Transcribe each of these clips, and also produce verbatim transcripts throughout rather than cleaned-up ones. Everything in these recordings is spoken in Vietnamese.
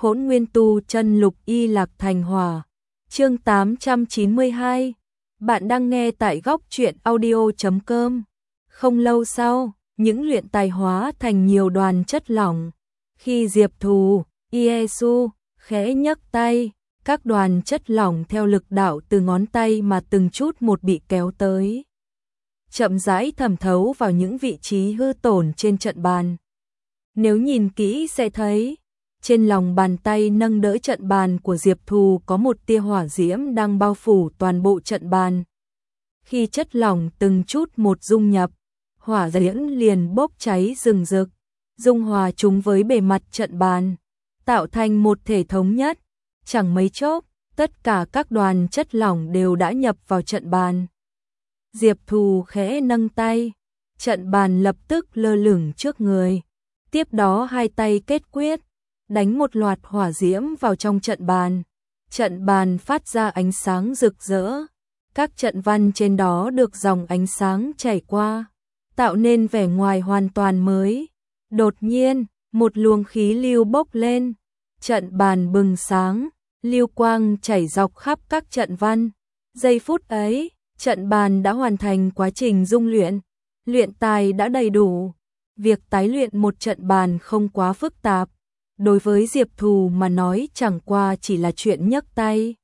Hỗn Nguyên Tu Chân Lục Y Lạc Thành Hỏa. Chương tám trăm chín mươi hai. Bạn đang nghe tại góc truyện audio chấm com. Không lâu sau, những luyện tài hóa thành nhiều đoàn chất lỏng. Khi Diệp Thù, Iesu khẽ nhấc tay, các đoàn chất lỏng theo lực đạo từ ngón tay mà từng chút một bị kéo tới, chậm rãi thẩm thấu vào những vị trí hư tổn trên trận bàn. Nếu nhìn kỹ sẽ thấy, trên lòng bàn tay nâng đỡ trận bàn của Diệp Thù có một tia hỏa diễm đang bao phủ toàn bộ trận bàn. Khi chất lỏng từng chút một dung nhập, hỏa diễm liền bốc cháy rừng rực, dung hòa chúng với bề mặt trận bàn, tạo thành một thể thống nhất. Chẳng mấy chốc, tất cả các đoàn chất lỏng đều đã nhập vào trận bàn. Diệp Thù khẽ nâng tay, trận bàn lập tức lơ lửng trước người. Tiếp đó hai tay kết quyết, đánh một loạt hỏa diễm vào trong trận bàn. Trận bàn phát ra ánh sáng rực rỡ. Các trận văn trên đó được dòng ánh sáng chảy qua, tạo nên vẻ ngoài hoàn toàn mới. Đột nhiên, một luồng khí lưu bốc lên, trận bàn bừng sáng, lưu quang chảy dọc khắp các trận văn. Giây phút ấy, trận bàn đã hoàn thành quá trình dung luyện, luyện tài đã đầy đủ. Việc tái luyện một trận bàn không quá phức tạp, đối với Diệp Thù mà nói chẳng qua chỉ là chuyện nhấc tay.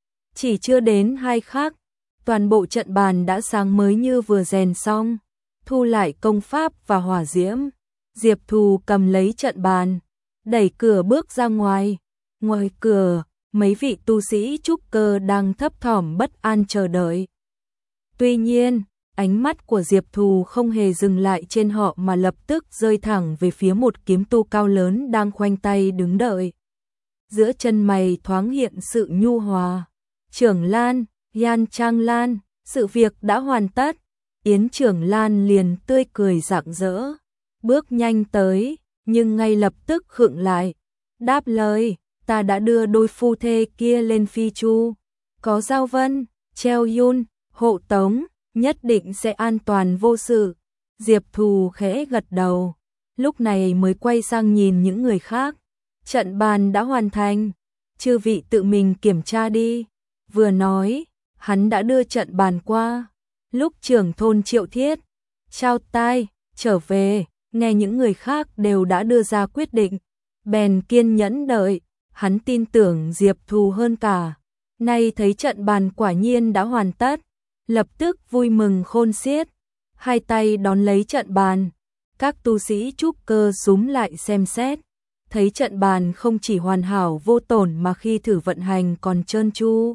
Chỉ chưa đến hai khắc, toàn bộ trận bàn đã sáng mới như vừa rèn xong. Thu lại công pháp và hỏa diễm, Diệp Thù cầm lấy trận bàn, đẩy cửa bước ra ngoài. Ngoài cửa, mấy vị tu sĩ trúc cơ đang thấp thỏm bất an chờ đợi. Tuy nhiên, ánh mắt của Diệp Thù không hề dừng lại trên họ mà lập tức rơi thẳng về phía một kiếm tu cao lớn đang khoanh tay đứng đợi. Giữa chân mày thoáng hiện sự nhu hòa. Trưởng Lan, Yan Trang Lan, sự việc đã hoàn tất. Yến Trưởng Lan liền tươi cười rạng rỡ, bước nhanh tới, nhưng ngay lập tức khựng lại, đáp lời, ta đã đưa đôi phu thê kia lên phi chu, có Giao Vân, Treo Yun, hộ tống, nhất định sẽ an toàn vô sự. Diệp Thù khẽ gật đầu, lúc này mới quay sang nhìn những người khác. Trận bàn đã hoàn thành, chư vị tự mình kiểm tra đi. Vừa nói, hắn đã đưa trận bàn qua. Lúc trưởng thôn Triệu Thiết trao tay trở về, nghe những người khác đều đã đưa ra quyết định, bèn kiên nhẫn đợi. Hắn tin tưởng Diệp Thù hơn cả. Nay thấy trận bàn quả nhiên đã hoàn tất, lập tức vui mừng khôn xiết, hai tay đón lấy trận bàn. Các tu sĩ trúc cơ súm lại xem xét, thấy trận bàn không chỉ hoàn hảo vô tổn mà khi thử vận hành còn trơn tru.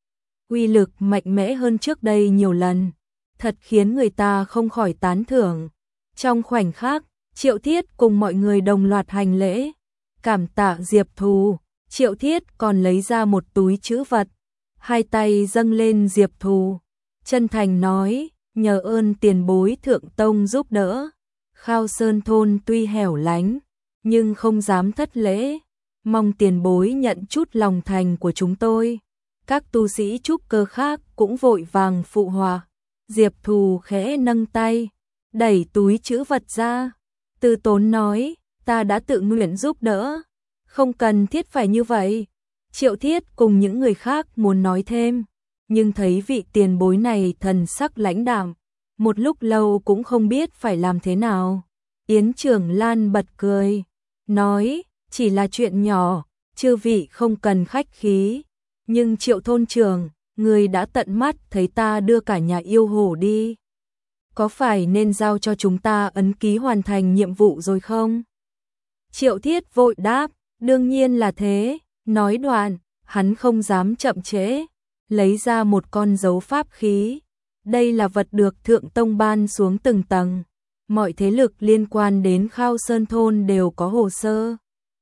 Uy lực mạnh mẽ hơn trước đây nhiều lần, thật khiến người ta không khỏi tán thưởng. Trong khoảnh khắc, Triệu Thiết cùng mọi người đồng loạt hành lễ, cảm tạ Diệp Thù. Triệu Thiết còn lấy ra một túi trữ vật, hai tay dâng lên Diệp Thù, chân thành nói, nhờ ơn tiền bối thượng tông giúp đỡ. Khao Sơn thôn tuy hẻo lánh, nhưng không dám thất lễ, mong tiền bối nhận chút lòng thành của chúng tôi. Các tu sĩ trúc cơ khác cũng vội vàng phụ họa. Diệp Thù khẽ nâng tay, đẩy túi trữ vật ra, từ tốn nói, ta đã tự nguyện giúp đỡ, không cần thiết phải như vậy. Triệu Thiết cùng những người khác muốn nói thêm, nhưng thấy vị tiền bối này thần sắc lãnh đạm, một lúc lâu cũng không biết phải làm thế nào. Yến Trưởng Lan bật cười, nói, chỉ là chuyện nhỏ, chư vị không cần khách khí. Nhưng Triệu thôn trưởng, người đã tận mắt thấy ta đưa cả nhà yêu hổ đi, có phải nên giao cho chúng ta ấn ký hoàn thành nhiệm vụ rồi không? Triệu Thiết vội đáp, đương nhiên là thế. Nói đoạn, hắn không dám chậm trễ, lấy ra một con dấu pháp khí. Đây là vật được thượng tông ban xuống từng tầng, mọi thế lực liên quan đến Khao Sơn thôn đều có hồ sơ,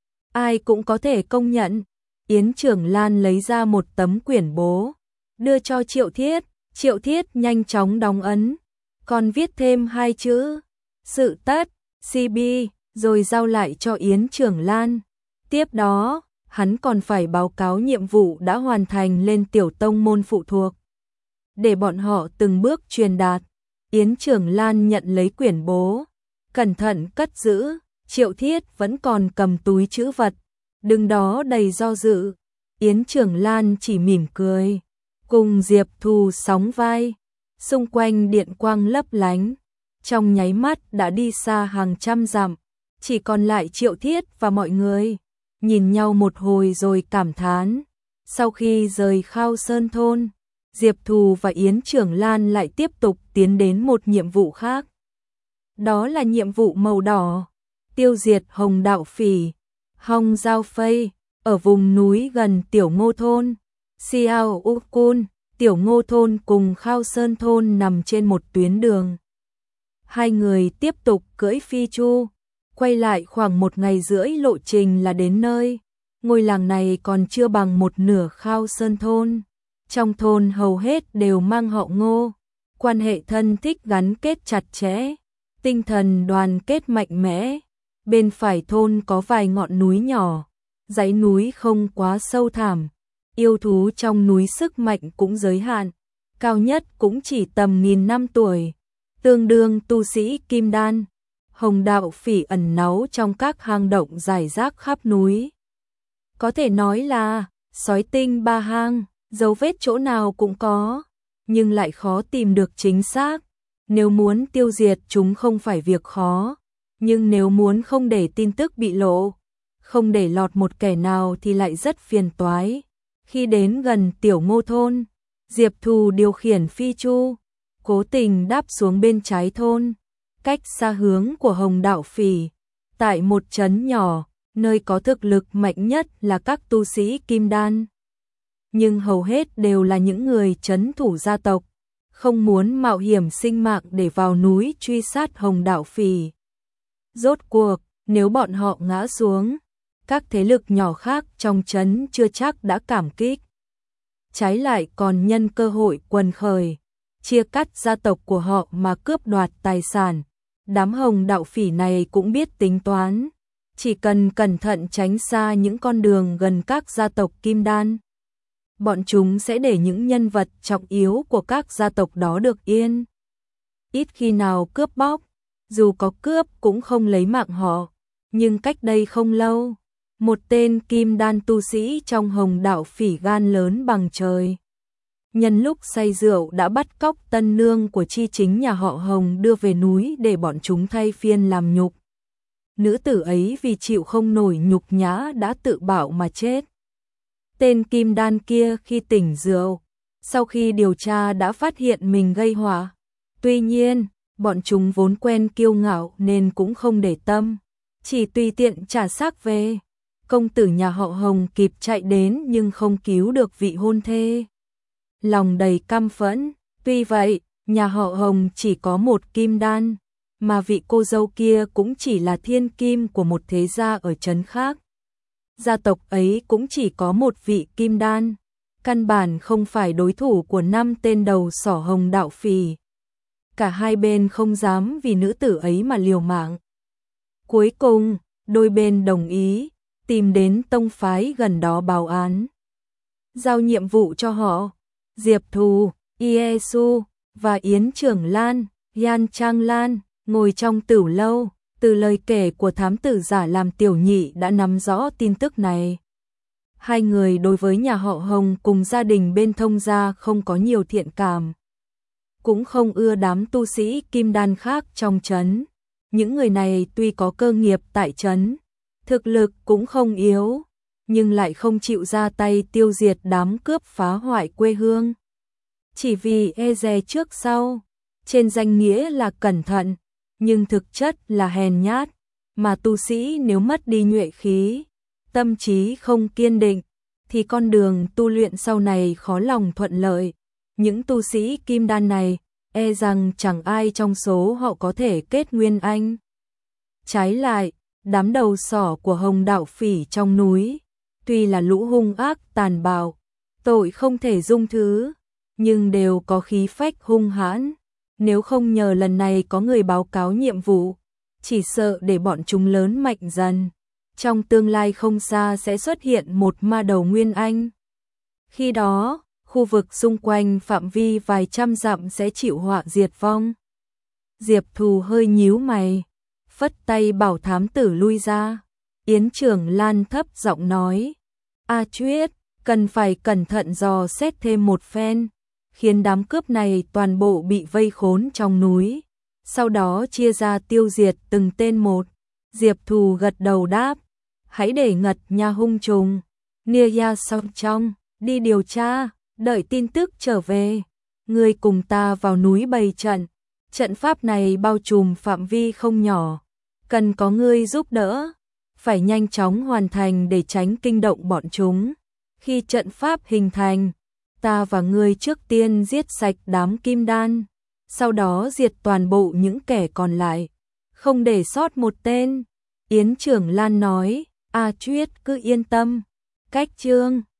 ai cũng có thể công nhận. Yến Trưởng Lan lấy ra một tấm quyển bố, đưa cho Triệu Thiết. Triệu Thiết nhanh chóng đóng ấn, còn viết thêm hai chữ sự tất, xê bê, rồi giao lại cho Yến Trưởng Lan. Tiếp đó, hắn còn phải báo cáo nhiệm vụ đã hoàn thành lên tiểu tông môn phụ thuộc, để bọn họ từng bước truyền đạt. Yến Trưởng Lan nhận lấy quyển bố, cẩn thận cất giữ. Triệu Thiết vẫn còn cầm túi trữ vật, Đứng đó đầy do dự, Yến Trưởng Lan chỉ mỉm cười, cùng Diệp Thù sóng vai, xung quanh điện quang lấp lánh, trong nháy mắt đã đi xa hàng trăm dặm, chỉ còn lại Triệu Thiết và mọi người, nhìn nhau một hồi rồi cảm thán. Sau khi rời Khao Sơn thôn, Diệp Thù và Yến Trưởng Lan lại tiếp tục tiến đến một nhiệm vụ khác. Đó là nhiệm vụ màu đỏ, tiêu diệt Hồng Đạo Phỉ, Hong Giao Phây, ở vùng núi gần Tiểu Ngô thôn. Xiao Ukun, Tiểu Ngô thôn cùng Khao Sơn thôn nằm trên một tuyến đường. Hai người tiếp tục cưỡi phi chu, quay lại khoảng một ngày rưỡi lộ trình là đến nơi. Ngôi làng này còn chưa bằng một nửa Khao Sơn thôn. Trong thôn hầu hết đều mang họ Ngô, quan hệ thân thích gắn kết chặt chẽ, tinh thần đoàn kết mạnh mẽ. Bên phải thôn có vài ngọn núi nhỏ, dãy núi không quá sâu thẳm, yêu thú trong núi sức mạnh cũng giới hạn, cao nhất cũng chỉ tầm nghìn năm tuổi, tương đương tu sĩ kim đan. Hồng Đạo Phỉ ẩn náu trong các hang động rải rác khắp núi. Có thể nói là sói tinh ba hang, dấu vết chỗ nào cũng có, nhưng lại khó tìm được chính xác. Nếu muốn tiêu diệt chúng không phải việc khó, nhưng nếu muốn không để tin tức bị lộ, không để lọt một kẻ nào thì lại rất phiền toái. Khi đến gần Tiểu Ngô thôn, Diệp Thù điều khiển phi chu, cố tình đáp xuống bên trái thôn, cách xa hướng của Hồng Đạo Phỉ, tại một trấn nhỏ, nơi có thực lực mạnh nhất là các tu sĩ kim đan. Nhưng hầu hết đều là những người trấn thủ gia tộc, không muốn mạo hiểm sinh mạng để vào núi truy sát Hồng Đạo Phỉ. Rốt cuộc, nếu bọn họ ngã xuống, các thế lực nhỏ khác trong trấn chưa chắc đã cảm kích. Trái lại còn nhân cơ hội quần khởi, chia cắt gia tộc của họ mà cướp đoạt tài sản. Đám Hồng Đạo Phỉ này cũng biết tính toán, chỉ cần cẩn thận tránh xa những con đường gần các gia tộc kim đan, bọn chúng sẽ để những nhân vật trọng yếu của các gia tộc đó được yên. Ít khi nào cướp bóc, dù có cướp cũng không lấy mạng họ. Nhưng cách đây không lâu, một tên kim đan tu sĩ trong Hồng Đạo Phỉ gan lớn bằng trời, nhân lúc say rượu đã bắt cóc tân nương của chi chính nhà họ Hồng đưa về núi để bọn chúng thay phiên làm nhục. Nữ tử ấy vì chịu không nổi nhục nhã đã tự bạo mà chết. Tên kim đan kia khi tỉnh rượu, sau khi điều tra đã phát hiện mình gây họa. Tuy nhiên, bọn chúng vốn quen kiêu ngạo nên cũng không để tâm, chỉ tùy tiện trả xác về. Công tử nhà họ Hồng kịp chạy đến nhưng không cứu được vị hôn thê, lòng đầy căm phẫn. Tuy vậy, nhà họ Hồng chỉ có một kim đan, mà vị cô dâu kia cũng chỉ là thiên kim của một thế gia ở trấn khác. Gia tộc ấy cũng chỉ có một vị kim đan, căn bản không phải đối thủ của năm tên đầu sỏ Hồng Đạo Phỉ. Cả hai bên không dám vì nữ tử ấy mà liều mạng. Cuối cùng, đôi bên đồng ý, tìm đến tông phái gần đó báo án. Giao nhiệm vụ cho họ, Diệp Thù, Iesu và Yến Trưởng Lan, Yan Trang Lan, ngồi trong tửu lâu. Từ lời kể của thám tử giả làm Tiểu Nhị đã nắm rõ tin tức này. Hai người đối với nhà họ Hồng cùng gia đình bên Thông gia không có nhiều thiện cảm, cũng không ưa đám tu sĩ kim đan khác trong trấn. Những người này tuy có cơ nghiệp tại trấn, thực lực cũng không yếu, nhưng lại không chịu ra tay tiêu diệt đám cướp phá hoại quê hương. Chỉ vì e dè trước sau, trên danh nghĩa là cẩn thận, nhưng thực chất là hèn nhát, mà tu sĩ nếu mất đi nhuệ khí, tâm trí không kiên định, thì con đường tu luyện sau này khó lòng thuận lợi. Những tu sĩ kim đan này, e rằng chẳng ai trong số họ có thể kết nguyên anh. Trái lại, đám đầu sỏ của Hồng Đạo Phỉ trong núi, tuy là lũ hung ác tàn bạo, tội không thể dung thứ, nhưng đều có khí phách hung hãn. Nếu không nhờ lần này có người báo cáo nhiệm vụ, chỉ sợ để bọn chúng lớn mạnh dần, trong tương lai không xa sẽ xuất hiện một ma đầu nguyên anh. Khi đó, khu vực xung quanh phạm vi vài trăm dặm sẽ chịu họa diệt vong. Diệp Thù hơi nhíu mày, phất tay bảo thám tử lui ra. Yến Trưởng Lan thấp giọng nói. A Chuyết, cần phải cẩn thận dò xét thêm một phen, khiến đám cướp này toàn bộ bị vây khốn trong núi, sau đó chia ra tiêu diệt từng tên một. Diệp Thù gật đầu đáp, hãy để Ngật Nha hung trùng, Nia Ya song trong, đi điều tra, đợi tin tức trở về. Ngươi cùng ta vào núi bày trận, trận pháp này bao trùm phạm vi không nhỏ, cần có ngươi giúp đỡ, phải nhanh chóng hoàn thành để tránh kinh động bọn chúng. Khi trận pháp hình thành, ta và ngươi trước tiên giết sạch đám kim đan, sau đó diệt toàn bộ những kẻ còn lại, không để sót một tên. Yến Trưởng Lan nói, A Chuyết cứ yên tâm. Cách chương